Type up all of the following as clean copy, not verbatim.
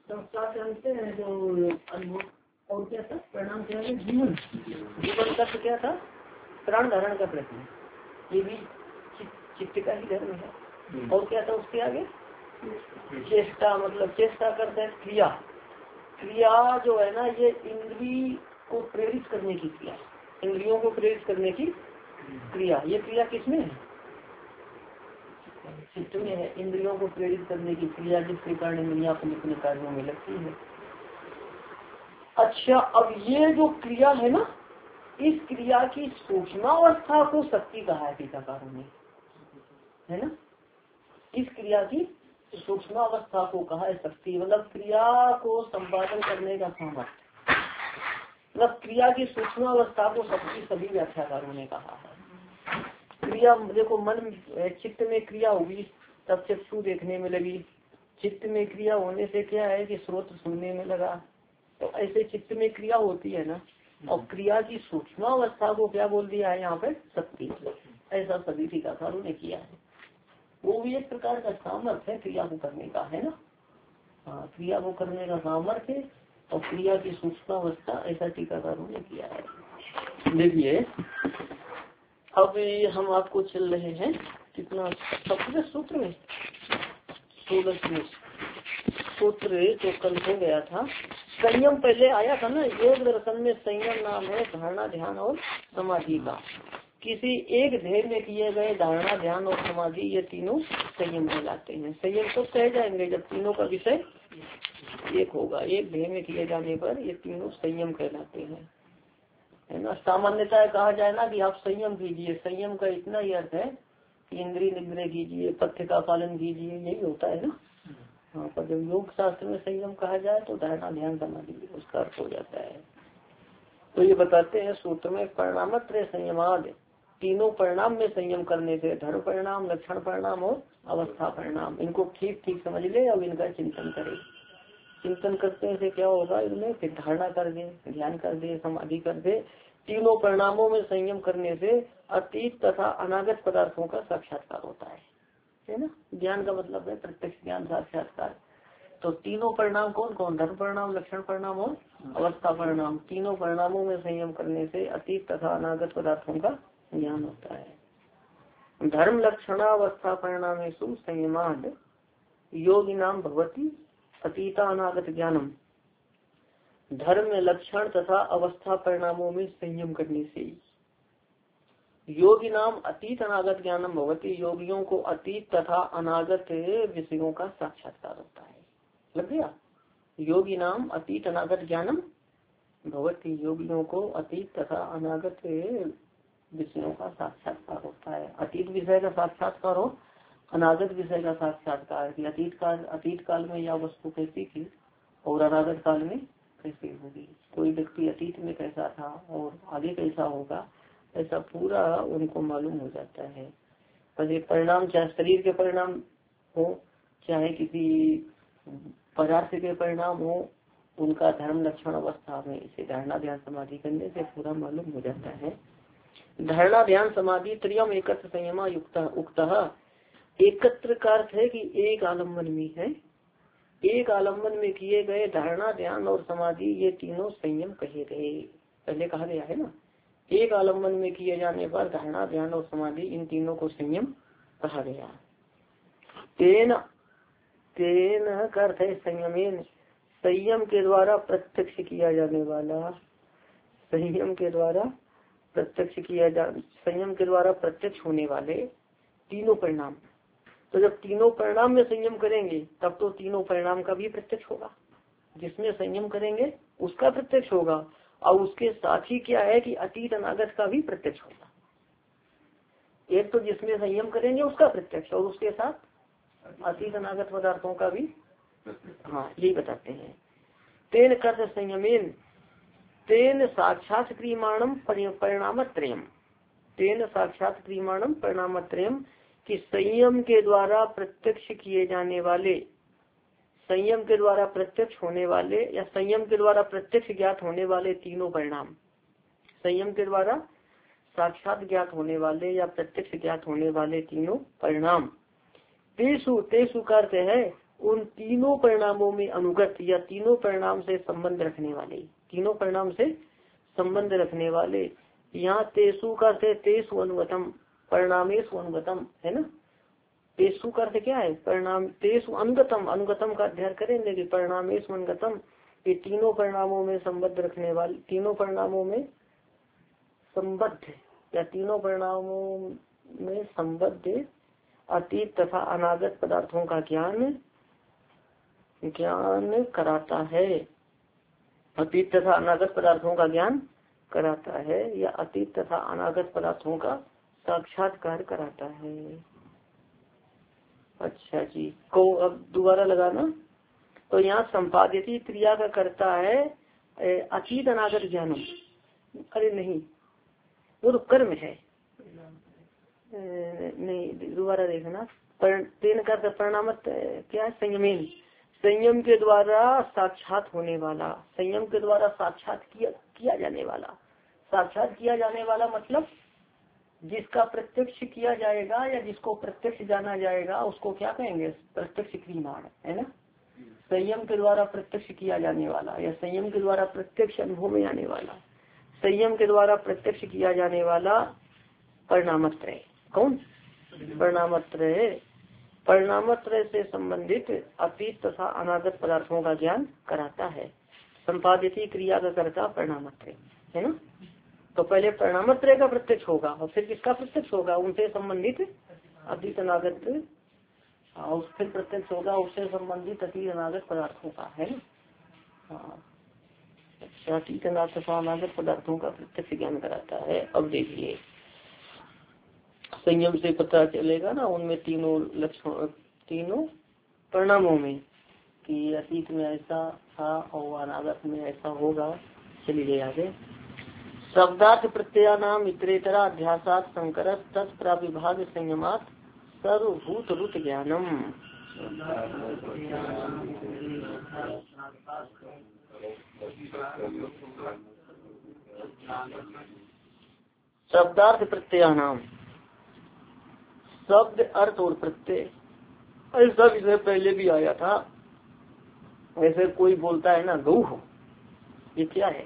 संस्कार जानते हैं जो अनुभव और क्या था परिणाम क्या है जीवन जीवन का क्या था प्राण धारण का प्रश्न ये भी चित्त का ही धर्म है। और क्या था उसके आगे चेष्टा मतलब चेष्टा करते हैं क्रिया क्रिया जो है ना ये इंद्रिय को प्रेरित करने की क्रिया इंद्रियों को प्रेरित करने की क्रिया ये क्रिया किसमें है चित्त में है। इंद्रियों को प्रेरित करने की क्रिया जिसके कारण इंद्रियां अपने अपने कार्यों में लगती है। अच्छा अब ये जो क्रिया है ना इस क्रिया की सूक्ष्मावस्था को शक्ति कहा है टीकाकारों ने है ना। इस क्रिया की सूक्ष्मावस्था को कहा है शक्ति मतलब क्रिया को संपादन करने का सामर्थ्य मतलब क्रिया की सूक्ष्मावस्था को शक्ति सभी व्याख्याकारों ने कहा है। क्रिया देखो मन चित्त में क्रिया होगी तब चक्षु देखने में लगी चित्त में क्रिया होने से क्या है कि स्रोत सुनने में लगा तो ऐसे चित्त में क्रिया होती है ना और क्रिया की सूक्ष्मावस्था को क्या बोल दिया है यहाँ पे शक्ति ऐसा सभी टीकाकारों ने किया है। वो भी एक प्रकार का सामर्थ्य है क्रिया को करने का है ना। हाँ क्रिया को करने का सामर्थ्य और क्रिया की सूक्ष्मावस्था ऐसा टीकाकारों ने किया है। देखिए अब हम आपको चल रहे हैं कितना सबसे सूत्र में 16 सूत्र तो कल हो गया था। संयम पहले आया था ना योग दर्शन में संयम नाम है धारणा ध्यान और समाधि का। किसी एक ध्येय में किए गए धारणा ध्यान और समाधि ये तीनों संयम कहलाते हैं। संयम तो कह जाएंगे जब तीनों का विषय एक होगा एक ध्येय में किए जाने पर ये तीनों संयम कहलाते हैं है ना। सामान्यतः कहा जाए ना कि आप संयम कीजिए संयम का इतना ही अर्थ है कि इंद्रिय निग्रह कीजिए पथ्य का पालन कीजिए यही होता है ना। हाँ पर जब योग शास्त्र में संयम कहा जाए तो धारणा ध्यान समाधि उसका अर्थ हो जाता है। तो ये बताते हैं सूत्र में परिणामत्रय संयमाद तीनों परिणाम में संयम करने से धर्म परिणाम लक्षण परिणाम और अवस्था परिणाम इनको ठीक ठीक समझ ले अब इनका चिंतन करे। चिंतन करने से क्या होगा इनमें फिर धारणा कर दे ध्यान कर दे समाधि कर दे। तीनों परिणामों में संयम करने से अतीत तथा अनागत पदार्थों का साक्षात्कार होता है ना। ज्ञान का मतलब है प्रत्यक्ष ज्ञान साक्षात्कार। तो तीनों परिणाम कौन कौन धर्म परिणाम लक्षण परिणाम और अवस्था परिणाम तीनों परिणामों में संयम करने से अतीत तथा अनागत पदार्थों का ज्ञान होता है। धर्म लक्षणावस्था परिणामेषु संयमाद योगिनाम भवति अतीता अनागत ज्ञानम धर्म लक्षण तथा अवस्था परिणामों में संयम करने से योगी नाम अतीत अनागत ज्ञानम भवती योगियों को अतीत तथा अनागत विषयों का साक्षात्कार होता है। लग गया योगी नाम अतीत अनागत ज्ञानम भवती योगियों को अतीत तथा अनागत विषयों का साक्षात्कार होता है। अतीत विषय का साक्षात्कार हो अनागत विषय का साक्षात्कार की अतीत काल में यह वस्तु कैसी थी और अनागत काल में कैसी होगी। कोई व्यक्ति अतीत में कैसा था और आगे कैसा होगा ऐसा पूरा उनको मालूम हो जाता है। पर एक परिणाम चाहे शरीर के परिणाम हो चाहे किसी पदार्थ के परिणाम हो उनका धर्म लक्षण अवस्था में इसे धारणा ध्यान समाधि करने से पूरा मालूम हो जाता है। धारणा ध्यान समाधि त्रियम एकत्र संयमा युक्त उक्त एकत्र का अर्थ है कि एक आलम्बन में है एक आलम्बन में किए गए धारणा ध्यान और समाधि ये तीनों संयम कहे गए। पहले कहा गया है ना एक आलम्बन में किए जाने पर धारणा ध्यान और समाधि इन तीनों को संयम कहा गया। तेन तेन का अर्थ है संयमेन संयम के द्वारा प्रत्यक्ष किया जाने वाला संयम के द्वारा प्रत्यक्ष किया जा संयम के द्वारा प्रत्यक्ष होने वाले तीनों परिणाम। तो जब तीनों परिणाम में संयम करेंगे तब तो तीनों परिणाम का भी प्रत्यक्ष होगा। जिसमें संयम करेंगे उसका प्रत्यक्ष होगा और उसके साथ ही क्या है कि अतीत अनागत का भी प्रत्यक्ष होगा। एक तो जिसमें संयम करेंगे उसका प्रत्यक्ष और उसके साथ अतीत अनागत पदार्थों का भी हाँ यही बताते हैं। तेन कर संयमेन तेन साक्षात क्रियमाणम परिणामत्रयम तेन साक्षात क्रियमाणम परिणामत्रयम कि संयम के द्वारा प्रत्यक्ष किए जाने वाले संयम के द्वारा प्रत्यक्ष होने वाले या संयम के द्वारा प्रत्यक्ष ज्ञात होने वाले तीनों परिणाम संयम के द्वारा साक्षात ज्ञात होने वाले या प्रत्यक्ष ज्ञात होने वाले तीनों परिणाम तेसु तेसु का अर्थ है उन तीनों परिणामों में अनुगत या तीनों परिणाम से संबंध रखने वाले, तीनों परिणाम से संबंध रखने वाले। यहाँ तेसु का अर्थ तेसु अनुगतम, परिणामेशु अनुगतम है ना। तेसु का अर्थ क्या है? परिणाम। तेसु अनुगतम, अनुगतम का अध्ययन करेंगे कि परिणामेशु अनुगतम, ये तीनों परिणामों में संबंध रखने वाले, तीनों परिणामों में संबद्ध या तीनों परिणामों में संबद्ध अतीत तथा अनागत पदार्थों का ज्ञान कराता है। अतीत तथा अनागत पदार्थों का ज्ञान कराता है या अतीत तथा अनागत पदार्थों का साक्षात्कार कराता है। अच्छा जी, को अब दोबारा लगाना। तो यहाँ संपादित क्रिया का करता है अतीत अनागत ज्ञानम। अरे नहीं, वो तो कर्म है। नहीं, दोबारा देखना। तेन का परिणाम क्या है? संयमेन, संयम के द्वारा साक्षात होने वाला, संयम के द्वारा साक्षात किया जाने वाला। साक्षात किया जाने वाला मतलब जिसका प्रत्यक्ष किया जाएगा या जिसको प्रत्यक्ष जाना जाएगा उसको क्या कहेंगे? प्रत्यक्ष क्रियमाण, है ना। संयम के द्वारा प्रत्यक्ष किया जाने वाला या संयम के द्वारा प्रत्यक्ष अनुभव में आने वाला, संयम के द्वारा प्रत्यक्ष किया जाने वाला परिणामत्रय। कौन? परिणामत्रय। परिणामत्रय से संबंधित अतीत तथा अनागत पदार्थों का ज्ञान कराता है। संपादित क्रिया का कर्ता परिणामत्रय है ना। तो पहले परिणामत्रय का प्रत्यक्ष होगा और फिर किसका प्रत्यक्ष होगा? उनसे संबंधित अतीत अनागत, और फिर प्रत्यक्ष होगा उससे संबंधित अतीत अनागत पदार्थों का, है ना। हाँ, अच्छा, अतीत अनागत पदार्थों का प्रत्यक्ष ज्ञान कराता है। अब देखिए संयम से पता चलेगा ना उनमें तीनों लक्षण, तीनों परिणामों में कि अतीत में ऐसा था और अनागत में ऐसा होगा। चलिए आगे। शब्दार्थ प्रत्ययानाम इतरेतरा अध्यासात संकर तत्प्राविभाग संयमात सर्वभूत रुत ज्ञानम। शब्दार्थ प्रत्ययानाम, शब्द अर्थ और प्रत्यय, ऐसा विषय पहले भी आया था। ऐसे कोई बोलता है ना गौ हो, ये क्या है?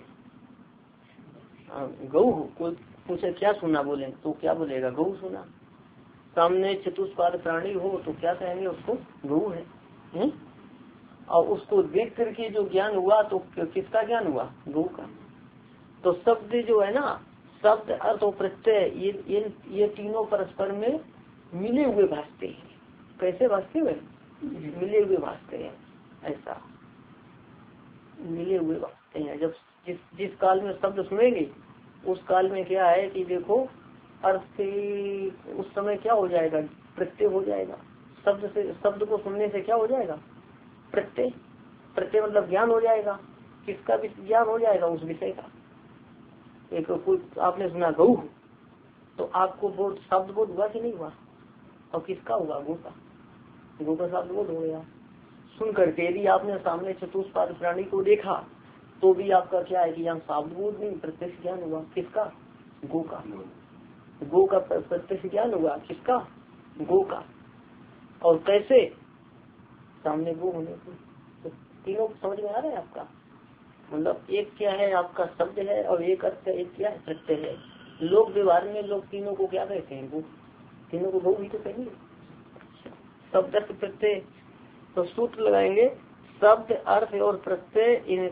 गौ हो, कोई पूछे क्या सुना, बोले तो क्या बोलेगा? गौ सुना। सामने चतुष्पाद प्राणी हो तो क्या कहेंगे? उसको गौ है। और उसको देख करके जो ज्ञान हुआ तो किसका ज्ञान हुआ? गौ का। तो शब्द जो है ना, शब्द अर्थ और प्रत्यय ये तीनों परस्पर में मिले हुए भासते हैं। कैसे भासते हुए? मिले हुए भासते हैं। ऐसा मिले हुए भासते हैं। जब जिस काल में शब्द सुनेंगे उस काल में क्या है कि देखो अर्थ उस समय क्या हो जाएगा? प्रत्यय हो जाएगा। शब्द को सुनने से क्या हो जाएगा? प्रत्यय। प्रत्यय मतलब ज्ञान हो जाएगा। किसका भी ज्ञान हो जाएगा? उस विषय का। एक कोई आपने सुना गौ, तो आपको बोध, शब्द बोध हुआ कि नहीं हुआ? और किसका हुआ? गौ का। गौ का शब्द बोध हो गया। सुन करके यदि आपने सामने चतुष्पाद प्राणी को देखा तो भी आपका क्या है कि यहाँ शब्द बोध नहीं, प्रत्यक्ष ज्ञान हुआ। किसका? गौ का। गौ का प्रत्यक्ष ज्ञान हुआ। किसका? गौ का। और कैसे? सामने गौ होने को। तो तीनों समझ में आ रहा है आपका? मतलब एक क्या है आपका शब्द है और एक अर्थ, एक क्या है? प्रत्यय है। लोक व्यवहार में लोग तीनों को क्या कहते हैं? गौ। तीनों को गौ भी तो कहेंगे। शब्द अर्थ प्रत्यय। तो सूत्र लगाएंगे, शब्द अर्थ और प्रत्यय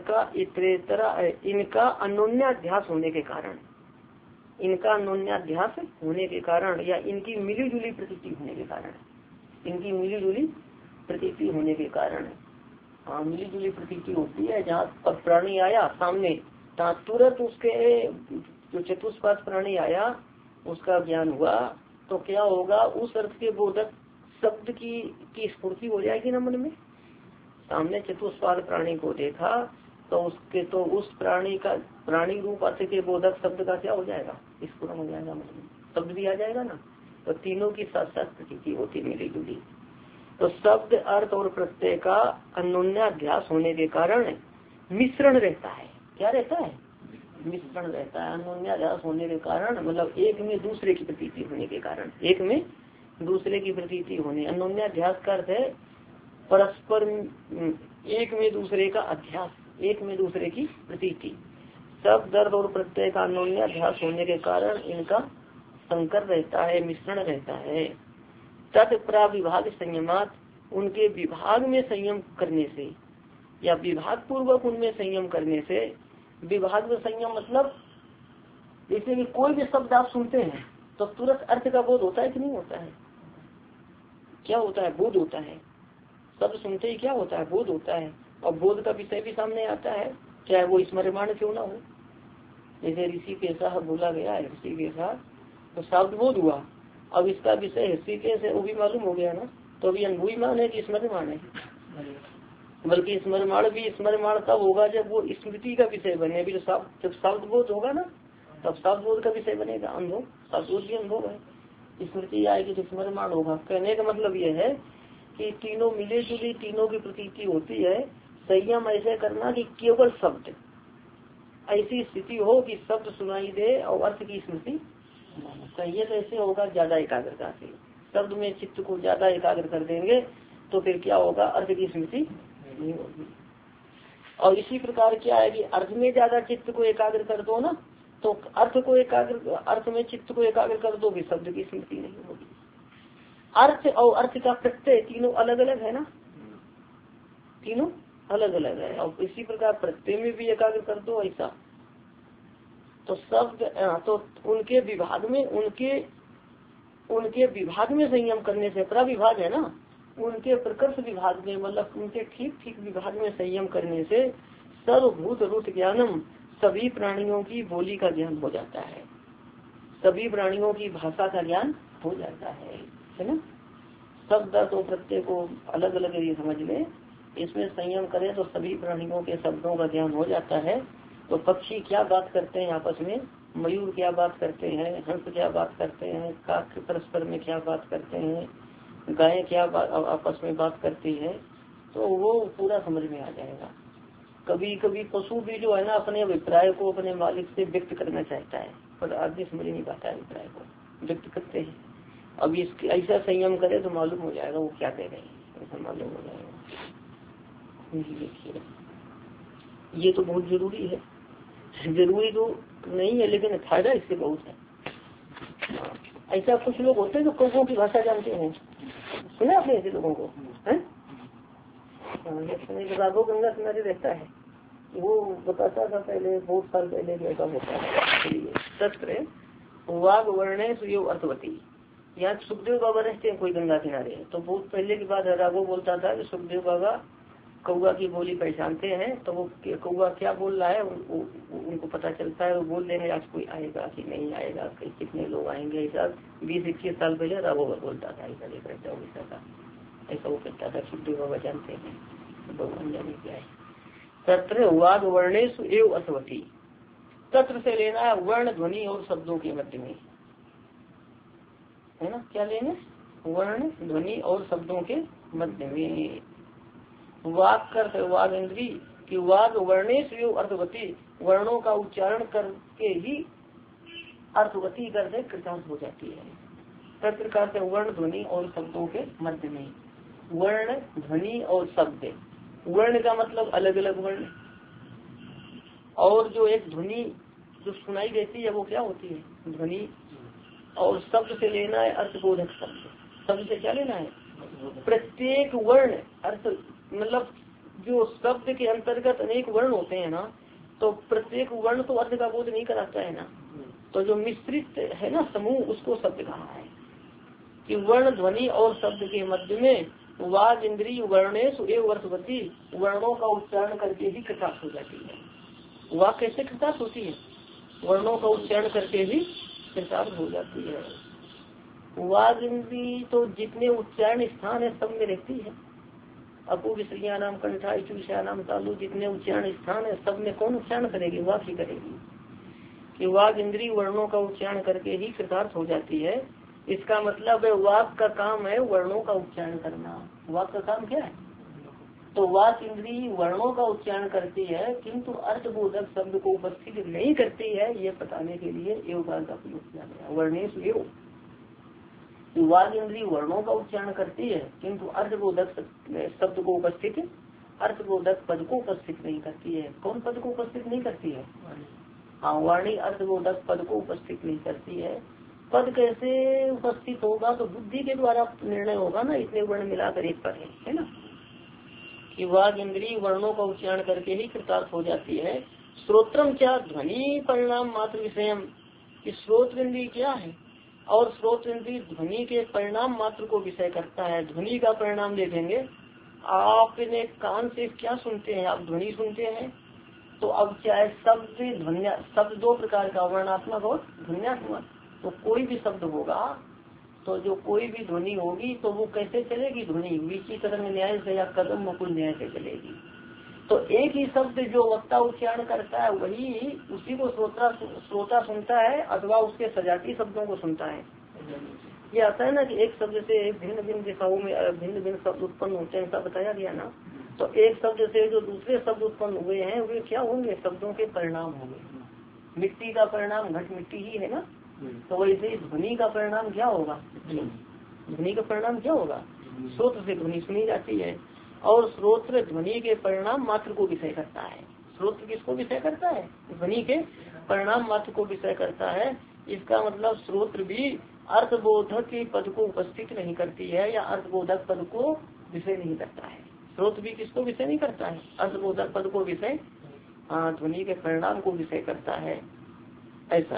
इनका अन्योन्याध्यास होने के कारण, इनका अन्योन्याध्यास होने के कारण या इनकी मिली जुली प्रतीति होने के कारण, इनकी मिली जुली प्रतीति होने के कारण। हाँ, मिली जुली प्रतीति होती है। जहाँ प्राणी आया सामने तुरंत उसके जो चतुष्पाद प्राणी आया उसका ज्ञान हुआ तो क्या होगा? उस अर्थ के बोधक शब्द की स्फूर्ति हो जाएगी ना मन में। सामने चतुष्पाद प्राणी को देखा तो उसके तो उस प्राणी का प्राणी रूप अर्थ के बोधक शब्द का क्या हो जाएगा? स्फुरन हो जाएगा मन में। शब्द भी आ जाएगा ना। तो तीनों की साथ साथ प्रतीति होती मिली जुली। तो शब्द अर्थ और प्रत्यय का अन्योन्याध्यास होने के कारण मिश्रण रहता है। क्या रहता है? मिश्रण रहता है। अन्योन्याध्यास होने के कारण मतलब एक में दूसरे की प्रतीति होने के कारण, एक में दूसरे की प्रतीति होने। अन्योन्याध्यास का अर्थ है परस्पर एक में दूसरे का अध्यास, एक में दूसरे की प्रतीति, सब दर्द और प्रत्यय का अन्योन्य अध्यास होने के कारण इनका संकर रहता है, मिश्रण रहता है। तत्प्राविभाग संयमात, उनके विभाग में संयम करने से या विभाग पूर्वक उनमें संयम करने से। विभाग में संयम मतलब जैसे कि कोई भी शब्द आप सुनते हैं तो तुरंत अर्थ का बोध होता है कि नहीं होता है? क्या होता है? बोध होता है। शब्द सुनते ही क्या होता है? बोध होता है। और बोध का विषय भी सामने आता है, चाहे वो स्मरण क्यों ना हो। जैसे ऋषि के साथ बोला गया है, ऋषि के साथ तो शब्द बोध हुआ, अब इसका विषय ऋषिकेश है वो भी मालूम हो गया ना, तो अभी अनुभवी मान है कि स्मरण है? बल्कि स्मरण भी स्मरण तब होगा जब वो स्मृति का विषय बने। अभी तो जब शब्द बोध होगा ना तब शब्द बोध का विषय बनेगा। अनुभव, शब्द बोध भी अनुभव है, स्मृति आएगी तो स्मरण होगा। कहने का मतलब ये है कि तीनों मिले जुली, तीनों की प्रतीति होती है। संयम ऐसे करना कि केवल शब्द, ऐसी स्थिति हो कि शब्द सुनाई दे और अर्थ की स्मृति चाहिए, तो ऐसे होगा ज्यादा एकाग्रता से। शब्द में चित्त को ज्यादा एकाग्र कर देंगे तो फिर क्या होगा? अर्थ की स्मृति नहीं होगी। और इसी प्रकार क्या है कि अर्थ में ज्यादा चित्त को एकाग्र कर दो ना तो अर्थ में चित्त को एकाग्र कर दो भी शब्द की स्मृति नहीं होगी। अर्थ और अर्थ का प्रत्यय तीनों अलग अलग है ना, तीनों अलग अलग है। और इसी प्रकार प्रत्यय में भी एकाग्र कर दो ऐसा, तो शब्द तो उनके विभाग में संयम करने से, प्रविभाग है ना, उनके प्रकर्ष विभाग में मतलब उनके ठीक ठीक विभाग में संयम करने से सर्वभूत रूप ज्ञानम, सभी प्राणियों की बोली का ज्ञान हो जाता है, सभी प्राणियों की भाषा का ज्ञान हो जाता है ना। शब्द तो प्रत्यय को अलग अलग ये समझ ले, इसमें संयम करें तो सभी प्राणियों के शब्दों का ज्ञान हो जाता है। तो पक्षी क्या बात करते हैं आपस में, मयूर क्या बात करते हैं, हंस क्या बात करते हैं, काक परस्पर में क्या बात करते हैं, गाय क्या आपस में बात करती है, तो वो पूरा समझ में आ जाएगा। कभी कभी पशु भी जो है ना अपने अभिप्राय को अपने मालिक से व्यक्त करना चाहता है, पर आदमी समझ नहीं पाता है, अभिप्राय को व्यक्त करते हैं। अब इसके ऐसा संयम करे तो मालूम हो जाएगा वो क्या कह रहे हैं, ऐसा मालूम हो जाएगा। देखिए ये तो बहुत जरूरी है, जरूरी तो नहीं है लेकिन फायदा इससे बहुत है। ऐसा कुछ लोग होते हैं जो कौवों की भाषा जानते हैं, सुना आपने ऐसे लोगों को? राघव गंगा किनारे रहता है, वो बताता था पहले बहुत साल पहले कि ऐसा होता है। सत्र वाग वर्णे सुयोग अर्थवती, यहाँ सुखदेव बाबा रहते हैं कोई गंगा किनारे, तो बहुत पहले की बात है। राघव बोलता था कि सुखदेव बाबा कौवा की बोली पहचानते हैं, तो वो कौवा क्या बोल रहा है उनको पता चलता है, वो बोल देंगे आज कोई आएगा कि नहीं आएगा, कितने लोग आएंगे। ऐसा 20-21 साल पहले राघव बोलता था, ऐसा ऐसा वो कहता था। सुखदेव बाबा जानते हैं, भगवान जाने क्या है। तत्र वाग वर्णेश एवं अथवती, तत्र से लेना है वर्ण ध्वनि और शब्दों के मध्य में, है ना। क्या लेंगे? वर्ण ध्वनि और शब्दों के मध्य में। वाक कर वाग इंद्री की वाग वर्णेश एवं अर्थवती, वर्णों का उच्चारण करके ही अर्थवती करके कृतांत हो जाती है। तत्र करते वर्ण ध्वनि और शब्दों के मध्य में। वर्ण ध्वनि और शब्द, वर्ण का मतलब अलग अलग वर्ण, और जो एक ध्वनि जो सुनाई देती है वो क्या होती है? ध्वनि। और शब्द से लेना है अर्थबोधक शब्द, शब्द से क्या लेना है? प्रत्येक वर्ण अर्थ, मतलब जो शब्द के अंतर्गत अनेक वर्ण होते हैं ना, तो प्रत्येक वर्ण तो अर्थ का बोध नहीं कराता है ना, तो जो मिश्रित है ना समूह, उसको शब्द कहा है। कि वर्ण ध्वनि और शब्द के मध्य में वाग इंद्रिय वर्णेश एवं अर्थवती, वर्णों का उच्चारण करके ही कृतार्थ हो जाती है। वाक कैसे कृतार्थ होती है? वर्णों का उच्चारण करके ही कृतार्थ हो जाती है। वाग इंद्रिय तो जितने उच्चारण स्थान है सब में रहती है। अपू विश्रिया नाम कंठा चूषा नाम तालु, जितने उच्चारण स्थान है सब में कौन उच्चारण करेगी? वाक ही करेगी। कि वाग इंद्रिय वर्णों का उच्चारण करके ही कृतार्थ हो जाती है। इसका मतलब है वाक का काम है वर्णों का उच्चारण करना। वाक का काम क्या है? तो वाक इंद्रिय वर्णों का उच्चारण करती है, किंतु अर्थबोधक शब्द को उपस्थित नहीं करती है, ये बताने के लिए एवं का प्रयोग किया गया। वर्णेश एवं वाग इंद्रिय वर्णों का उच्चारण करती है किंतु अर्थबोधक शब्द को उपस्थित, अर्थबोधक पद को उपस्थित नहीं करती है। कौन पद को उपस्थित नहीं करती है? हाँ, वाणी अर्थबोधक पद को उपस्थित नहीं करती है। पद कैसे उपस्थित होगा? तो बुद्धि के द्वारा निर्णय होगा ना, इतने वर्ण मिलाकर एक पद है ना, कि वाग इंद्रिय वर्णों का उच्चारण करके ही कृतार्थ हो जाती है। श्रोत्रम क्या ध्वनि परिणाम मात्र विषयम, कि श्रोत्र इंद्रिय क्या है और श्रोत्र इंद्रिय ध्वनि के परिणाम मात्र को विषय करता है। ध्वनि का परिणाम देखेंगे, आपने कान से क्या सुनते हैं? आप ध्वनि सुनते हैं। तो अब चाहे शब्द ध्वन्या, शब्द दो प्रकार का, वर्णात्मक और ध्वन्यात्मक। तो कोई भी शब्द होगा तो जो कोई भी ध्वनि होगी तो वो कैसे चलेगी? ध्वनि वीची तरंग न्याय से या कदम मुकुल न्याय से चलेगी। तो एक ही शब्द जो वक्ता उच्चारण करता है वही उसी को श्रोता सुनता है अथवा उसके सजाती शब्दों को सुनता है। ये आता है ना कि एक शब्द से भिन्न भिन्न दिशाओं में भिन्न भिन्न शब्द उत्पन्न होते हैं, ऐसा बताया गया ना। तो एक शब्द से जो दूसरे शब्द उत्पन्न हुए हैं वे क्या होंगे? शब्दों के परिणाम होंगे। मिट्टी का परिणाम घट मिट्टी ही है ना, तो वैसे ध्वनि का परिणाम क्या होगा? ध्वनि का परिणाम क्या होगा? श्रोत्र से ध्वनि सुनी जाती है और श्रोत्र ध्वनि के परिणाम मात्र को विषय करता है। श्रोत्र किसको विषय करता है? ध्वनि के परिणाम मात्र को विषय करता है। इसका मतलब श्रोत्र भी अर्थबोधक के पद को उपस्थित नहीं करती है या अर्थबोधक पद को विषय नहीं करता है। श्रोत्र भी किसको विषय नहीं करता है? अर्थबोधक पद को विषय, ध्वनि के परिणाम को विषय करता है। ऐसा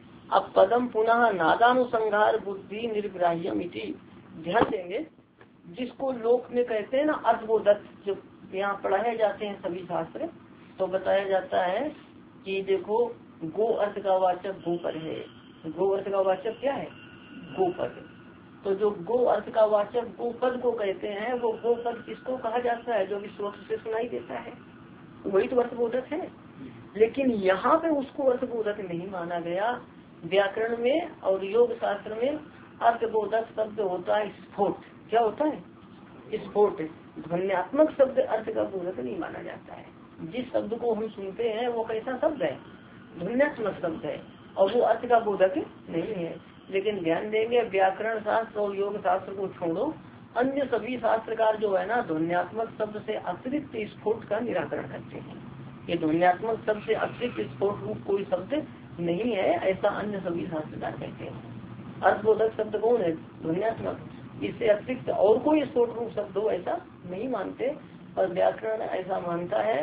अब पदम पुनः नादानुसंहार बुद्धि निर्ग्राह्यम इति, ध्यान देंगे जिसको लोक में कहते हैं ना अर्थबोधक, जो यहाँ पढ़ाए जाते हैं सभी शास्त्र, तो बताया जाता है कि देखो गो अर्थ का वाचक गोपर है। गो अर्थ का वाचक क्या है? गोपद। तो जो गो अर्थ का वाचक गोपद को कहते हैं, वो गोपद किसको कहा जाता है? जो भी श्रोत्र से सुनाई देता है वही तो अर्थबोधक है। लेकिन यहाँ पे उसको अर्थबोधक नहीं माना गया। व्याकरण में और योग शास्त्र में अर्थबोधक शब्द होता है स्फोट। क्या होता है? स्फोट। ध्वन्यात्मक शब्द अर्थ का बोधक नहीं माना जाता है। जिस शब्द को हम सुनते हैं वो कैसा शब्द है? ध्वन्यात्मक शब्द है और वो अर्थ का बोधक नहीं है। लेकिन ध्यान देंगे व्याकरण शास्त्र और योग शास्त्र को छोड़ो, अन्य सभी शास्त्रकार जो है ना ध्वन्यात्मक शब्द से अतिरिक्त स्फोट का निराकरण करते हैं। ये ध्वन्यात्मक शब्द से अतिरिक्त स्फोट रूप कोई शब्द नहीं है, ऐसा अन्य सभी शास्त्रकार कहते हैं। अर्थबोधक शब्द कौन है? ध्वन्यात्मक। इससे अतिरिक्त और कोई स्फोट रूप शब्द हो ऐसा नहीं मानते, और व्याकरण ऐसा मानता है।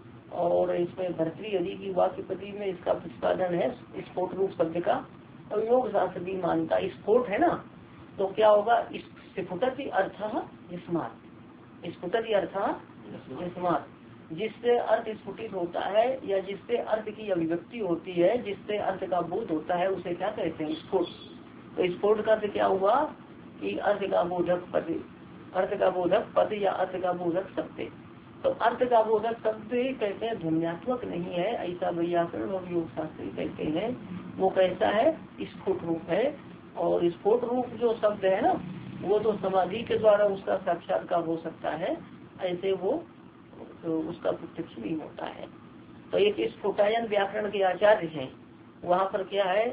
और इसमें भर्तृहरि की वाक्यपति में इसका प्रतिपादन है स्फोट रूप शब्द का। और योग शास्त्र भी मानता है स्फोट है ना, तो क्या होगा? स्फुटति अर्थः यस्मात्, स्फुटति अर्थः यस्मात्, जिससे अर्थ स्फुटित होता है या जिससे अर्थ की अभिव्यक्ति होती है, जिससे अर्थ का बोध होता है, उसे क्या कहते हैं? स्फोट। तो स्फोट का अर्थ क्या हुआ कि अर्थ का बोधक पद, अर्थ का बोधक पद या अर्थ का बोधक शब्द। तो अर्थ का बोधक शब्द कहते हैं ध्वन्यात्मक नहीं है, ऐसा व्याकरण और योग शास्त्री कहते हैं। वो कैसा है? स्फुट रूप है। और स्फुट रूप जो शब्द है ना, वो तो समाधि के द्वारा उसका साक्षात्कार हो सकता है, ऐसे वो तो उसका प्रत्यक्ष नहीं होता है। तो एक स्फोटायन व्याकरण के आचार्य हैं, वहाँ पर क्या है?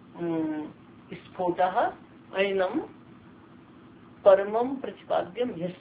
स्फोटः ऐनम परमम प्रतिपाद्यम यस्य।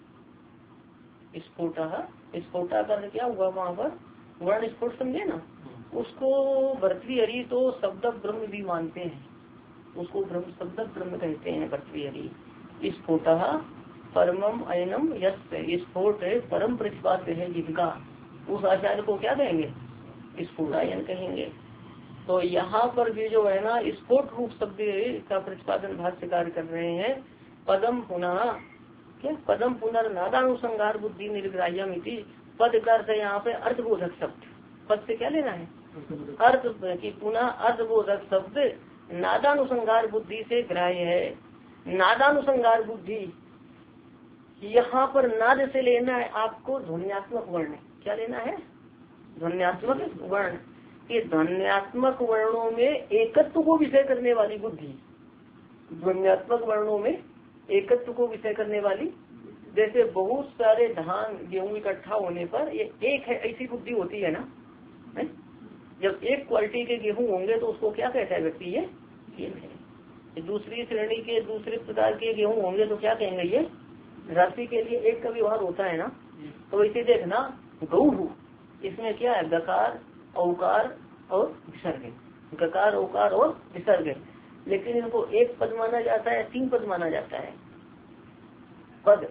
स्फोटा का क्या हुआ? वहाँ पर वर्ण स्फोट समझे ना, उसको भर्तृहरि तो शब्द ब्रह्म भी मानते हैं, उसको ब्रह्म शब्द ब्रह्म कहते हैं भर्तृहरि। स्फोटः परमम अयनम यस्य, स्फोट परम प्रतिपाद्य है जिनका, उस आचार्य को क्या कहेंगे? स्फोटायन कहेंगे। तो यहाँ पर भी जो है ना स्फोट रूप शब्द का प्रतिपादन भाष्यकार कर रहे हैं। पदम पुनः क्या? पदम पुनर्नादानुसंगार बुद्धि निर्ग्राह्यम इति। पद का अर्थ यहाँ पे अर्थबोधक शब्द। पद से क्या लेना है? अर्थ की पुनः अर्थबोधक शब्द नादानुसंगार बुद्धि से ग्राह्य है। नादानुसंगार बुद्धि यहाँ पर नाद से लेना है आपको ध्वन्यात्मक वर्ण। क्या लेना है? ध्वन्यात्मक वर्ण। ये ध्वन्यात्मक वर्णों में एकत्व को विषय करने वाली बुद्धि, ध्वन्यात्मक वर्णों में एकत्व को विषय करने वाली, जैसे बहुत सारे धान गेहूं इकट्ठा होने पर ये एक है ऐसी बुद्धि होती है ना है? जब एक क्वालिटी के गेहूं होंगे तो उसको क्या कहता है व्यक्ति? ये एक है। दूसरी श्रेणी के दूसरे प्रकार के गेहूं होंगे तो क्या कहेंगे, ये राशि के लिए एक का व्यवहार होता है ना। तो इसे देखना गऊ, इसमें क्या है, गकार औकार और विसर्ग, गकार औकार और विसर्ग। लेकिन इनको एक पद माना जाता है, 3 पद माना जाता है। पद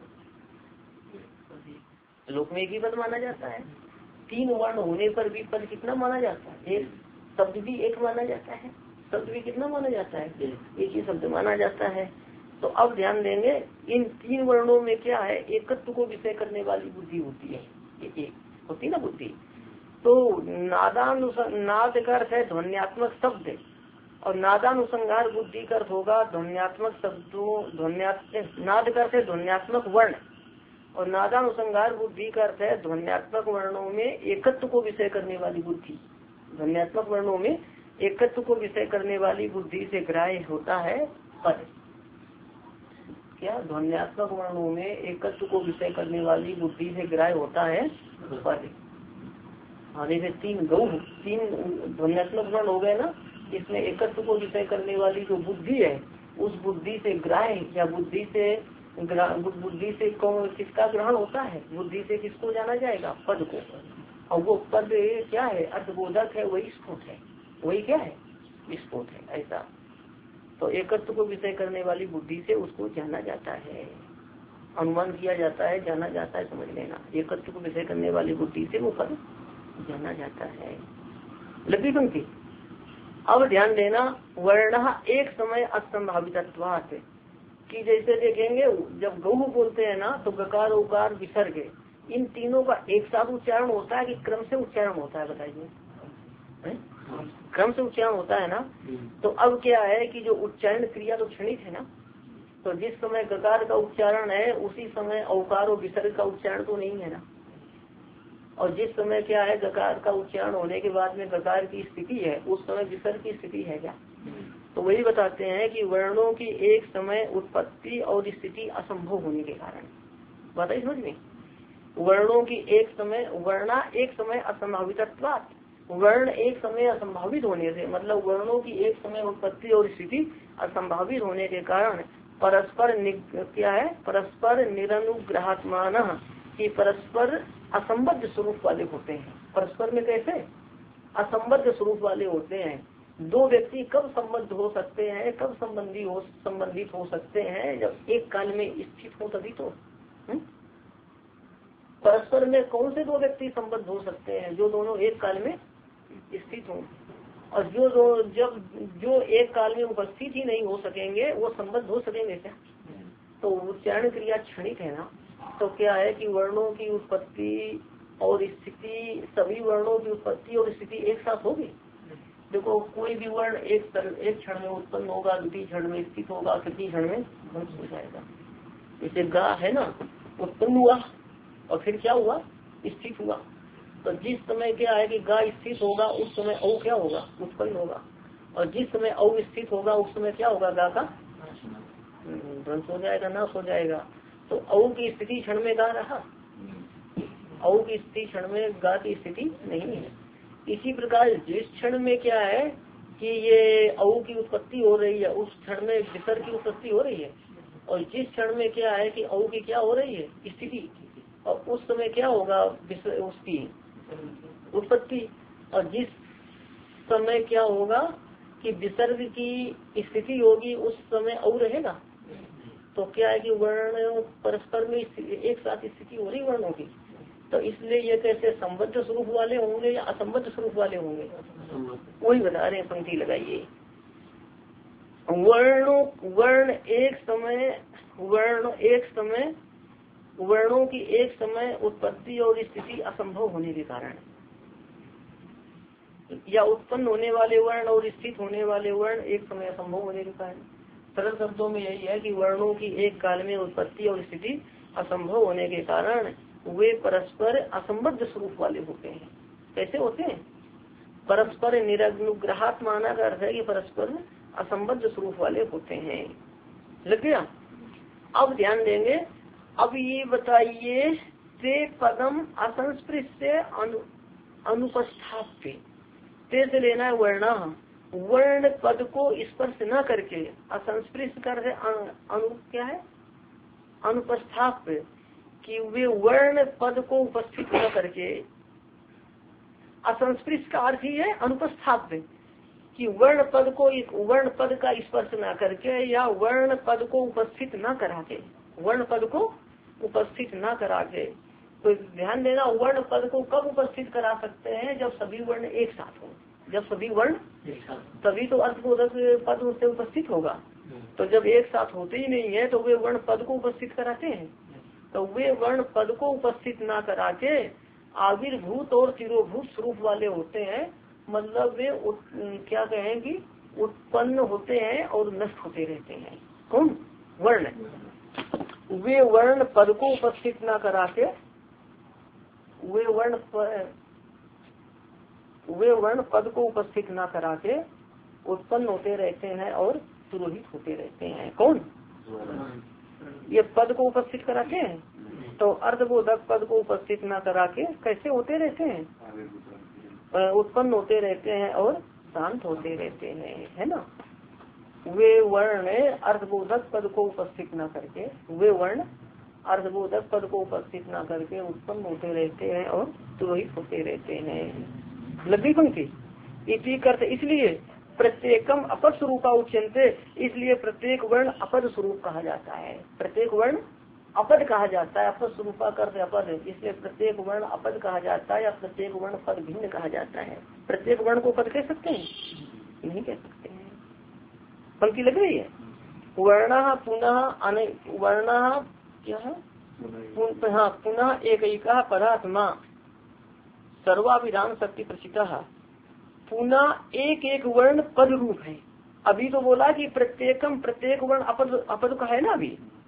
लोक में एक ही पद माना जाता है। 3 वर्ण होने पर भी पद कितना माना जाता है, एक। शब्द भी एक माना जाता है, शब्द भी कितना माना जाता है, एक ही शब्द माना जाता है। तो अब ध्यान देंगे, इन 3 वर्णों में क्या है, एकत्व को विषय करने वाली बुद्धि होती है, एक होती ना बुद्धि। तो नाद का अर्थ है ध्वन्यात्मक शब्द, और नादानुसंगार बुद्धि का अर्थ होगा ध्वन्यात्मक शब्दों, नाद का अर्थ है ध्वन्यात्मक वर्ण, और नादानुसंगार बुद्धि का अर्थ है ध्वन्यात्मक वर्णों में एकत्व को विषय करने वाली बुद्धि। ध्वन्यात्मक वर्णों में एकत्व को विषय करने वाली बुद्धि से ग्राह्य होता है पद। क्या ध्वन्यात्मक वर्णों में एकत्व को विषय करने वाली बुद्धि से ग्राह्य होता है पद। हाँ जैसे 3 गौ, 3 ध्वन्यात्मक वर्ण हो गए ना, इसमें एकत्व को विषय करने वाली जो बुद्धि है, उस बुद्धि से ग्राह्य या बुद्धि से कौन किसका ग्रहण होता है, बुद्धि से किसको जाना जाएगा, पद को। और वो पद क्या है, अर्थबोधक है, वही स्फुट है, वही क्या है, विस्फोट है, ऐसा। तो एकत्व को विषय करने वाली बुद्धि से उसको जाना जाता है, अनुमान किया जाता है, जाना जाता है, समझ लेना। एकत्व को विषय करने वाली बुद्धि से वो पद जाना जाता है। लगी पंक्ति। अब ध्यान देना, वर्ण एक समय असंभावितत्वात्, कि जैसे देखेंगे जब गऊ बोलते हैं ना, तो गकार उकार विसर्ग, इन तीनों का एक साथ उच्चारण होता है कि क्रम से उच्चारण होता है, बताइए। क्रम से उच्चारण होता है ना। तो अब क्या है कि जो उच्चारण क्रिया तो क्षणिक है ना, तो जिस समय गकार का उच्चारण है उसी समय औकार और विसर्ग का उच्चारण तो नहीं है ना। और जिस समय क्या है, गकार का उच्चारण होने के बाद में गकार की स्थिति है, उस समय विसर्ग की स्थिति है क्या। तो वही बताते हैं कि वर्णों की एक समय उत्पत्ति और स्थिति असंभव होने के कारण, बताइए समझ में। वर्णों की एक समय, वर्णा एक समय असंभावितत्वात्, वर्ण एक समय असंभावित होने से, मतलब वर्णों की एक समय उत्पत्ति और स्थिति असंभावित होने के कारण परस्पर क्या है, परस्पर निरनुग्रहात्मान, कि परस्पर असंबद्ध स्वरूप वाले होते हैं। परस्पर में कैसे असंबद्ध स्वरूप वाले होते हैं। 2 व्यक्ति कब संबद्ध हो सकते हैं, कब संबंधित हो सकते हैं, जब एक काल में स्थित हो तभी तो। परस्पर में कौन से 2 व्यक्ति संबद्ध हो सकते हैं, जो दोनों एक काल में स्थित हों, और जो एक काल में उपस्थित ही नहीं हो सकेंगे वो संबद्ध हो सकेंगे क्या। तो उच्चारण क्रिया क्षणिक है ना। तो क्या है कि वर्णों की उत्पत्ति और स्थिति, सभी वर्णों की उत्पत्ति और स्थिति एक साथ होगी। देखो कोई भी वर्ण एक क्षण में उत्पन्न होगा, द्वितीय क्षण में स्थित होगा, तृतीय क्षण में ध्वंस हो जाएगा। जैसे गा है ना, उत्पन्न हुआ और फिर क्या हुआ, स्थित हुआ। तो जिस समय क्या है कि गा स्थित होगा उस समय औ क्या होगा, उत्पन्न होगा, और जिस समय औ स्थित होगा उस समय क्या होगा, गा का ध्वंस हो जाएगा, नाश हो जाएगा। तो औ की स्थिति क्षण में गा रहा, औ की स्थिति क्षण में गा की स्थिति नहीं है। इसी प्रकार जिस क्षण में क्या है कि ये औ की उत्पत्ति हो रही है, उस क्षण में विसर्ग की उत्पत्ति हो रही है, और जिस क्षण में क्या है कि औ की क्या हो रही है, स्थिति, और उस समय क्या होगा, उसकी उत्पत्ति। और जिस समय क्या होगा कि विसर्ग की स्थिति होगी, उस समय औ रहेगा। तो क्या है कि वर्ण परस्पर में एक साथ स्थिति हो रही वर्णों की। तो इसलिए ये कैसे संबद्ध स्वरूप वाले होंगे या असंबद्ध स्वरूप वाले होंगे, वही बता रहे हैं, पंक्ति लगाइए। वर्ण एक समय वर्णों की एक समय उत्पत्ति और स्थिति असंभव होने के कारण, या उत्पन्न होने वाले वर्ण और स्थित होने वाले वर्ण एक समय असंभव होने के कारण। सरल शब्दों में यही है कि वर्णों की एक काल में उत्पत्ति और स्थिति असंभव होने के कारण वे परस्पर असंबद्ध स्वरूप वाले होते हैं। कैसे होते हैं, परस्पर निरनुग्रहात्माना का अर्थ है कि परस्पर असंबद्ध स्वरूप वाले होते हैं। लग गया। अब ध्यान देंगे, अब ये बताइए, ते पदम असंस्पृश्य अनुपस्थाप्य, ते से लेना है वर्णा, वर्ण पद को स्पर्श न करके, असंस्पृष्ट कर अनु क्या है, अनुपस्थाप, कि वे वर्ण पद को उपस्थित न करके, असंस्पृष्ट का अर्थ ही है अनुपस्थाप, कि वर्ण पद का स्पर्श न करके या वर्ण पद को उपस्थित न करा के, वर्ण पद को उपस्थित न करा के। तो ध्यान देना, वर्ण पद को कब उपस्थित करा सकते हैं, जब सभी वर्ण एक साथ हो, जब सभी वर्ण तभी तो अर्थबोधक पद उससे उपस्थित होगा। तो जब एक साथ होते ही नहीं है तो वे वर्ण पद को उपस्थित कराते हैं। तो वे वर्ण पद को उपस्थित ना करा के आविर्भूत और तिरोभूत स्वरूप वाले होते हैं, मतलब वे क्या कहें कि उत्पन्न होते हैं और नष्ट होते रहते हैं। कौन? वर्ण। वे वर्ण पद को उपस्थित ना करा के, वे वर्ण पद को उपस्थित ना करा के उत्पन्न होते रहते हैं और तिरोहित होते रहते हैं। कौन? ये पद को उपस्थित कराते हैं। तो अर्धबोधक पद को उपस्थित न करा के कैसे होते रहते हैं, उत्पन्न होते रहते हैं और शांत होते रहते हैं, है ना। वे वर्ण अर्धबोधक पद को उपस्थित न करके, वे वर्ण अर्धबोधक पद को उपस्थित न करके उत्पन्न होते रहते हैं और तिरोहित होते रहते हैं। लगी पंक्ति इसी अर्थ, इसलिए प्रत्येकम अपद स्वरूपा उच्यन्ते, इसलिए प्रत्येक वर्ण अपद स्वरूप कहा जाता है। प्रत्येक वर्ण अपद कहा जाता है, अपद स्वरूपा करते अपद, इसलिए प्रत्येक वर्ण अपद कहा जाता है या प्रत्येक वर्ण पद भिन्न कहा जाता है। प्रत्येक वर्ण को पद कह सकते हैं? नहीं कह सकते हैं। पंक्ति लग रही है। वर्ण पुनः वर्ण क्या है, हाँ, पुनः एक पदात्मा सर्वाभिधान शक्ति प्रसिद्ध, पुनः एक एक वर्ण पद रूप है। अभी तो बोला कि प्रत्येकम, प्रत्येक वर्ण अपद का है ना,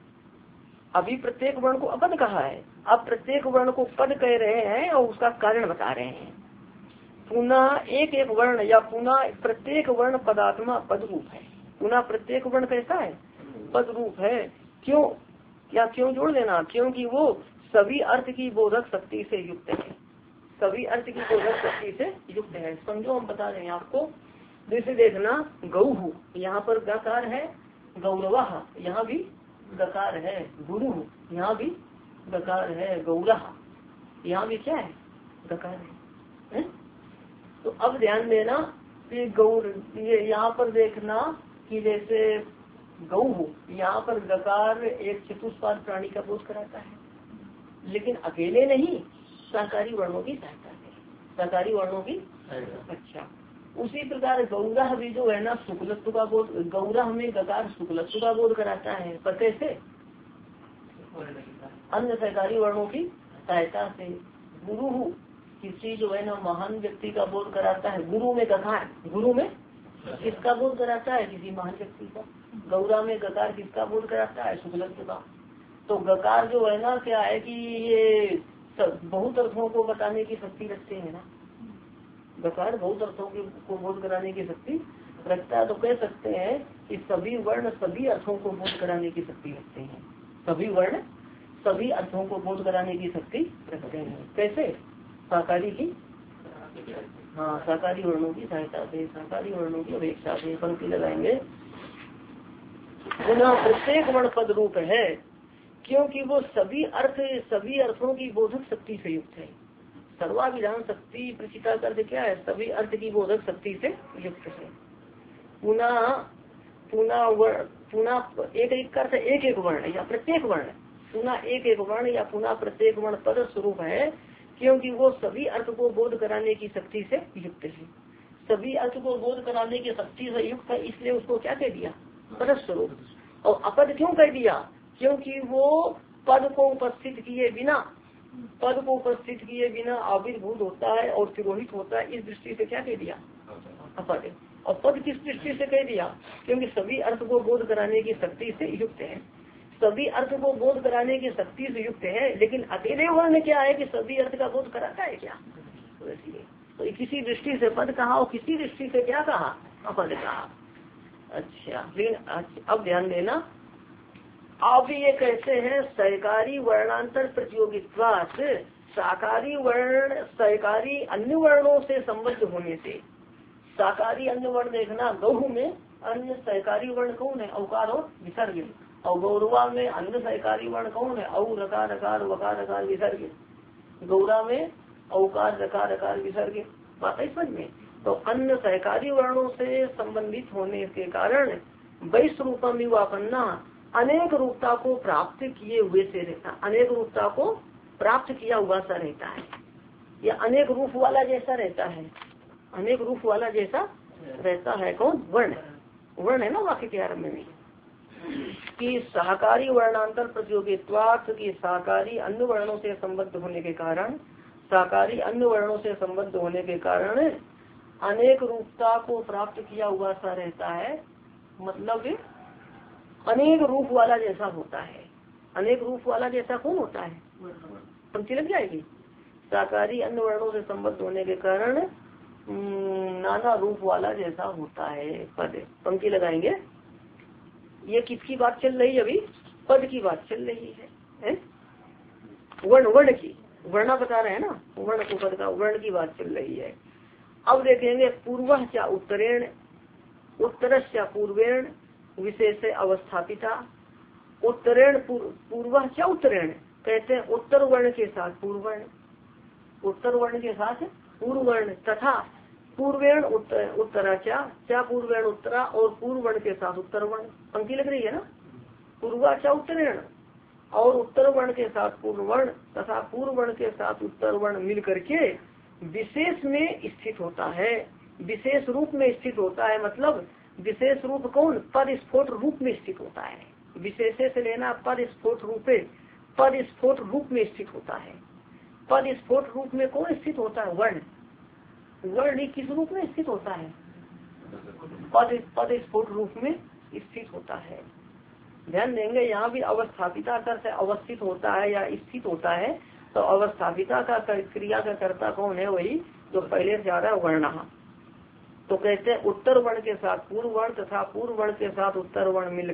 अभी प्रत्येक वर्ण को अपद कहा है, अब प्रत्येक वर्ण को पद कह रहे हैं और उसका कारण बता रहे हैं। पुनः एक एक वर्ण या पुनः प्रत्येक वर्ण पदात्मा पद रूप है। पुनः प्रत्येक वर्ण कैसा है? पद रूप है। क्यों? क्या क्यों जोड़ देना? क्योंकि वो सभी अर्थ की बोधक शक्ति से युक्त है, सभी अर्थ की बोधक शक्ति से युक्त है। समझो, हम बता रहे हैं आपको। जैसे देखना, गौ यहाँ पर गकार है, गौरवा यहाँ भी गकार है, गुरु यहाँ भी गकार है, गौरा यहाँ भी क्या है? गकार है। तो अब ध्यान देना कि गौर, ये यहाँ पर देखना कि जैसे गौ यहाँ पर गकार एक चतुष्पाद प्राणी का बोध कराता है, लेकिन अकेले नहीं, सहकारी वर्णों की सहायता है, सहकारी वर्णों की। अच्छा, उसी प्रकार गौरा भी जो है ना, शुक्लत्व का बोध, गौरा हमें गकार शुक्लत्व का बोध कराता है, पर कैसे? अन्य सहकारी वर्णों की सहायता से। गुरु किसी जो है ना महान व्यक्ति का बोध कराता है, गुरु में गकार, गुरु में किसका बोध कराता है? किसी महान व्यक्ति का। गौरा में गकार किसका बोध कराता है? शुक्लत्व का। तो गकार जो है ना, क्या है कि ये बहुत अर्थों को बताने की शक्ति रखते हैं ना, गकार बहुत अर्थों को बोध कराने की शक्ति रखता है। तो कह सकते हैं कि सभी वर्ण सभी अर्थों को बोध कराने की शक्ति रखते हैं, सभी वर्ण सभी अर्थों को बोध कराने की शक्ति रखते हैं। कैसे? सहकारी की, हाँ, सहकारी वर्णों की सहायता से, सहकारी वर्णों की अपेक्षा से। पंक्ति लगाएंगे, पुनः प्रत्येक वर्ण पद रूप है, क्योंकि वो सभी अर्थों की बोधक शक्ति से युक्त है। सर्वाभिधान शक्ति प्रचिता अर्थ क्या है? सभी अर्थ की बोधक शक्ति से युक्त है। पुनः एक एक अर्थ एक एक वर्ण या प्रत्येक वर्ण, पुनः एक एक वर्ण या पुनः प्रत्येक वर्ण पद स्वरूप है, क्योंकि वो सभी अर्थ को बोध कराने की शक्ति से युक्त है। सभी अर्थ को बोध कराने की शक्ति से युक्त है, इसलिए उसको क्या कह दिया? पद स्वरूप। और अपद क्यों कह दिया? क्योंकि वो पद को उपस्थित किए बिना आविर्भूत होता है और तिरोहित होता है। इस दृष्टि से क्या कह दिया? अपद। और पद किस दृष्टि से कह दिया? क्योंकि सभी अर्थ को बोध कराने की शक्ति से युक्त है, सभी अर्थ को बोध कराने की शक्ति से युक्त है। लेकिन अकेले वर्ण क्या है कि सभी अर्थ का बोध कराता है क्या? तो इसलिए तो किसी दृष्टि से पद कहा और किसी दृष्टि से क्या कहा? अपद कहा। अच्छा, लेकिन अब ध्यान देना, आप ये कहते हैं सहकारी वर्णांतर प्रतियोगित्वात्, साकारी वर्ण सहकारी अन्य वर्णों से संबद्ध होने से, शाकाहारी अन्य वर्ण देखना, गौ में अन्य सहकारी वर्ण कौन है? औकार और विसर्ग। और गौरवा में अन्य सहकारी वर्ण कौन है? औ रकार रकार वकार रकार विसर्ग। गौरा में औकार रकार रकार विसर्ग। बात है समझ में। तो अन्य सहकारी वर्णों से संबंधित होने के कारण वैश्य रूपम युवापन्ना, अनेक रूपता को प्राप्त किए हुए से रहता, अनेक रूपता को प्राप्त किया हुआ सा रहता है, या अनेक रूप वाला जैसा रहता है, अनेक रूप वाला जैसा रहता है। कौन? वर्ण। वर्ण है ना वाक्य के आरम्भ में कि सहकारी वर्णांतर प्रतियोगित्वात्, की सहकारी अन्य वर्णों से संबद्ध होने के कारण, सहकारी अन्य वर्णों से संबद्ध होने के कारण अनेक रूपता को प्राप्त किया हुआ सा रहता है, मतलब अनेक रूप वाला जैसा होता है। अनेक रूप वाला जैसा कौन होता है? पंक्ति लग जाएगी। शाकाहारी अन्य वर्णों से संबद्ध होने के कारण नाना रूप वाला जैसा होता है। पद पंक्ति लगाएंगे। ये किसकी बात चल रही है? अभी पद की बात चल रही है? वर्ण, वर्ण की, वर्णा बता रहे हैं ना, वर्ण को पद का, वर्ण की बात चल रही है। अब देखेंगे पूर्व क्या उत्तरेण, उत्तरस्य पूर्वेण विशेष अवस्थापिता। उत्तरेण पूर्व क्या उत्तरेण कहते हैं उत्तर वर्ण के साथ पूर्व वर्ण, उत्तर वर्ण के साथ पूर्व वर्ण, तथा पूर्वेण उत्तराचा, क्या पूर्वेण उत्तरा, और पूर्व वर्ण के साथ उत्तर वर्ण। पंक्ति लग रही है ना। पूर्वाचा उत्तरेण, और उत्तर वर्ण के साथ पूर्व वर्ण तथा पूर्व वर्ण के साथ उत्तर वर्ण मिल करके विशेष में स्थित होता है, विशेष रूप में स्थित होता है। मतलब विशेष रूप कौन? पद स्फोट रूप में स्थित होता है। विशेषे से लेना पद स्फोट रूपे, पद स्फोट रूप में स्थित होता है। पद स्फोट रूप में कौन स्थित होता है? वर्ण। वर्ण ही किस रूप में स्थित होता है? पद स्फोट रूप में स्थित होता है। ध्यान देंगे यहाँ भी अवस्थापिता कर से अवस्थित होता है या स्थित होता है, तो अवस्थापिता का क्रिया का कर्ता कौन है? वही जो पहले से आ रहा है वर्ण। तो कहते हैं उत्तर वर्ण के साथ पूर्व वर्ण तथा पूर्व वर्ण के साथ उत्तर वर्ण मिल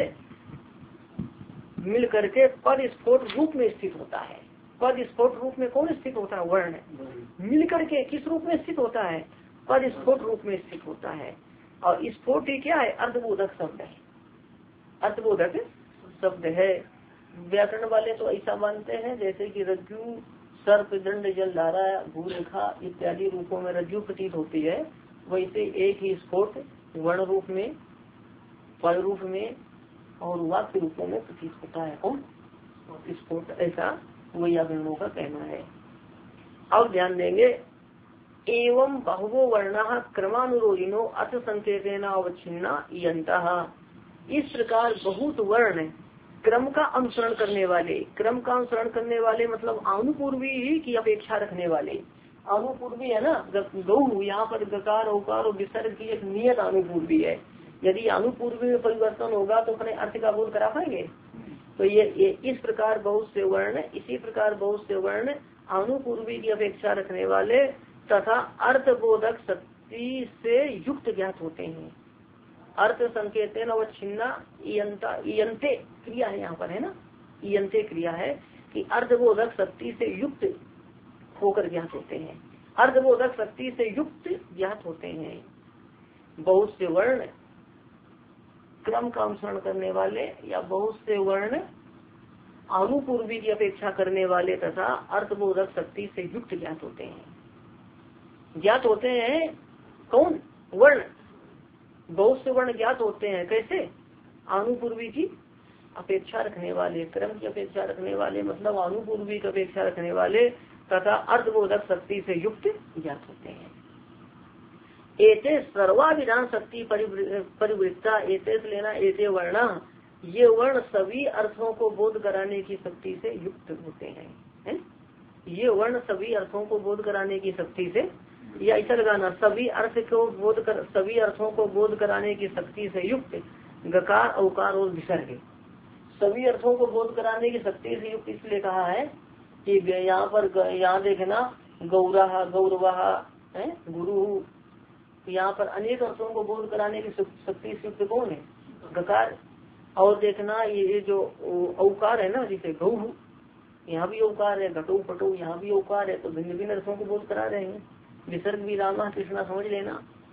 करके पद स्फोट रूप में स्थित होता है। पद स्फोट रूप में कौन स्थित होता है? वर्ण। मिल करके किस रूप में स्थित होता है? पद स्फोट रूप में स्थित होता है। और स्फोट ही क्या है? अर्थबोधक शब्द है, अर्थबोधक शब्द है। व्याकरण वाले तो ऐसा मानते हैं जैसे कि रज्जु, सर्प, दंड, जलधारा, भूरेखा इत्यादि रूपों में रज्जु प्रतीत होती है, वैसे एक ही स्फोट वर्ण रूप में, पद रूप में और वाक्य रूपों में प्रतीत होता है। कौन? स्फोट। ऐसा व्याकरणों का कहना है। अब ध्यान देंगे एवं बहुवो वर्णा क्रमानुरोधिनो अर्थ संकेतेन अवच्छिन्ना इयन्तः। इस प्रकार बहुत वर्ण क्रम का अनुसरण करने वाले, क्रम का अनुसरण करने वाले मतलब अनुपूर्वी की अपेक्षा रखने वाले। अनुपूर्वी है ना, गौ यहाँ पर गकार औकार और विसर्ग की एक नियत अनुपूर्वी है। यदि अनुपूर्वी में परिवर्तन होगा तो अपने अर्थ का बोध करा पाएंगे। तो ये इस प्रकार बहुत से वर्ण, इसी प्रकार बहुत से वर्ण अनुपूर्वी की अपेक्षा रखने वाले तथा अर्थबोधक शक्ति से युक्त ज्ञात होते हैं। अर्थ संकेतन अवच्छिन्ना इयन्ते क्रिया है यहाँ पर, है ना, इयन्ते क्रिया है कि अर्थबोधक शक्ति से युक्त होकर ज्ञात होते हैं, अर्थबोधक शक्ति से युक्त ज्ञात होते हैं। बहुत से वर्ण क्रम का अनुसरण करने वाले या बहुत से वर्ण अनुपूर्वी की अपेक्षा करने वाले तथा अर्थबोधक शक्ति से युक्त ज्ञात होते हैं। ज्ञात होते हैं कौन? वर्ण। बहुत से वर्ण ज्ञात होते हैं कैसे? अनुपूर्वी की अपेक्षा रखने वाले, क्रम की अपेक्षा रखने वाले मतलब अनुपूर्वी की अपेक्षा रखने वाले तथा अर्थबोधक शक्ति से युक्त ज्ञात होते हैं। एते सर्वाविधान शक्ति परिवृत्ता, एते से लेना एते वर्णा, ये वर्ण सभी अर्थों को बोध कराने की शक्ति से युक्त होते हैं। ये वर्ण सभी अर्थों को बोध कराने की शक्ति से, या ऐसा लगाना सभी अर्थों को बोध कराने की शक्ति से युक्त गकार औकार और विसर्ग, सभी अर्थों को बोध कराने की शक्ति से युक्त इसलिए कहा है कि यहाँ देखना गौरा गौरवा गुरु, यहाँ पर अनेक अर्थों को बोध कराने की शक्ति से युक्त कौन है? गकार। और देखना ये जो औकार है ना, जैसे गौ यहाँ भी औकार है, घटो पटो यहाँ भी औकार है, तो भिन्न भिन्न अर्थों को बोध करा रहे हैं। विसर्ग भी रामा कृष्णा समझ लेना।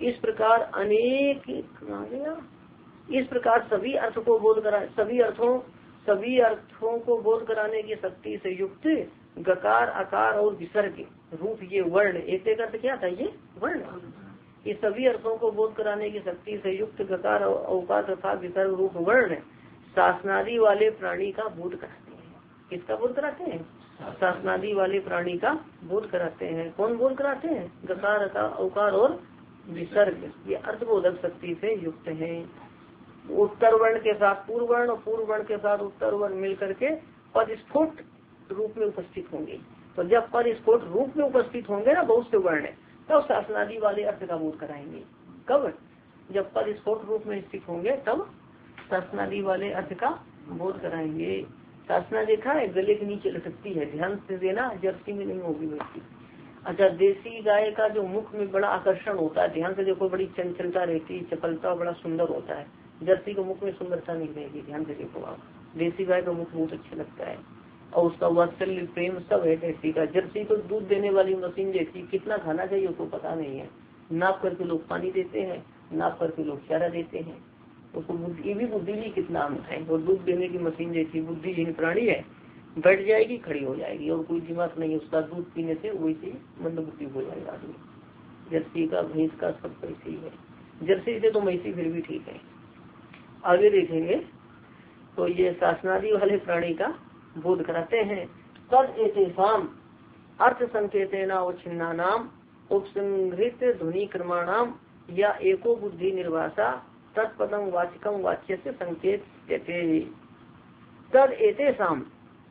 इस प्रकार अनेक इस प्रकार सभी अर्थ को बोध करा सभी अर्थों को बोध कराने की शक्ति से युक्त गकार आकार और विसर्ग रूप ये वर्ण एक अर्थ क्या था ये वर्ण ये सभी अर्थों को बोध कराने की शक्ति से युक्त गकार अवकाश तथा विसर्ग रूप वर्ण शासनादि वाले प्राणी का बोध कराते हैं। किसका बोध कराते हैं? शासनादि वाले प्राणी का बोध कराते हैं। कौन बोध कराते हैं? गकार अवकार और विसर्ग ये अर्थबोधक शक्ति से युक्त है। उत्तर वर्ण के साथ पूर्व वर्ण और पूर्व वर्ण के साथ उत्तर वर्ण मिलकर के पद स्फोट रूप में उपस्थित होंगे। तो जब पद स्फोट रूप में उपस्थित होंगे ना बहुत से वर्ण तब शासनादि वाले अर्थ का बोध कराएंगे। कब? जब पद स्फोट रूप में स्थित होंगे तब शासनादि वाले अर्थ का बोध कराएंगे। शासना देखा है गले के नीचे लटकती है, ध्यान से देना, जर्सी में नहीं होगी वैसी। अच्छा, देसी गाय का जो मुख में बड़ा आकर्षण होता है, ध्यान से देखो, बड़ी चंचलता रहती है, चपलता बड़ा सुंदर होता है। जर्सी के मुख में सुंदरता नहीं रहेगी, ध्यान से देखो आप। देसी गाय का मुख बहुत अच्छा लगता है और उसका वात्सल्य प्रेम सब है देसी का। जर्सी को दूध देने वाली मशीन जैसी, कितना खाना चाहिए उसको पता नहीं है, नाप करके लोग पानी देते हैं, नाप करके लोग चारा देते हैं। उसको बुद्धि भी कितना अंत है, और दूध देने की मशीन जैसी बुद्धिहीन प्राणी है, बैठ जाएगी खड़ी हो जाएगी और कोई दिमाग नहीं उसका, दूध पीने से वैसे मंद बुद्धि हो जाएगा आदमी। जर्सी का भैंस का सब वैसे ही है, जर्सी से तो मैसी फिर भी ठीक है। आगे देखेंगे तो ये शासनादि वाले प्राणी का बोध कराते हैं। तद एतेषाम अर्थ संकेतेन अवच्छिन्ना नाम उपसंहृत ध्वनि क्रमाणाम या एको बुद्धि निर्वासा तत्पदम वाचिकम वाच्य से संकेत देते। तद एतेषाम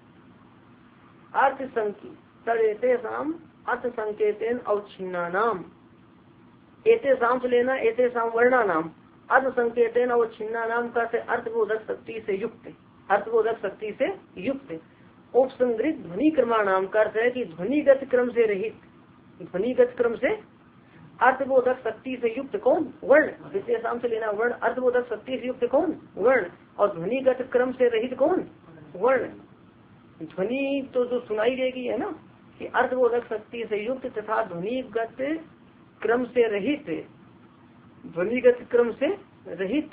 अर्थ संकेतेन अवच्छिन्ना नाम, एतेषाम से लेना एतेषाम वर्णा नाम, अर्थ संकेतेन अवच्छिन्ना नाम का से अर्थबोधक शक्ति से युक्त, अर्थबोधक शक्ति से युक्त। उपसंग्रहित ध्वनि क्रमाणाम का अर्थ है कि ध्वनिगत क्रम से रहित, ध्वनिगत क्रम से अर्थबोधक शक्ति से युक्त कौन? वर्ण। विशेषाम से लेना वर्ण, अर्थबोधक शक्ति से युक्त कौन? वर्ण। और ध्वनिगत क्रम से रहित कौन? वर्ण। ध्वनि तो जो सुनाई देगी है ना, कि अर्थबोधक शक्ति से युक्त तथा ध्वनिगत क्रम से रहित, ध्वनिगत क्रम से रहित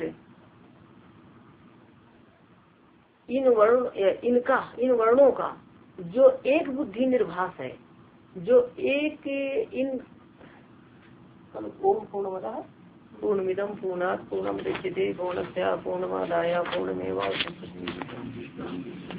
इन वर्णों का जो एक बुद्धि निर्भास है, जो एक इन पूर्णमिदं पूर्णात् पूर्णमुदच्यते पूर्णस्य पूर्णमादाय पूर्णमेवावशिष्यते।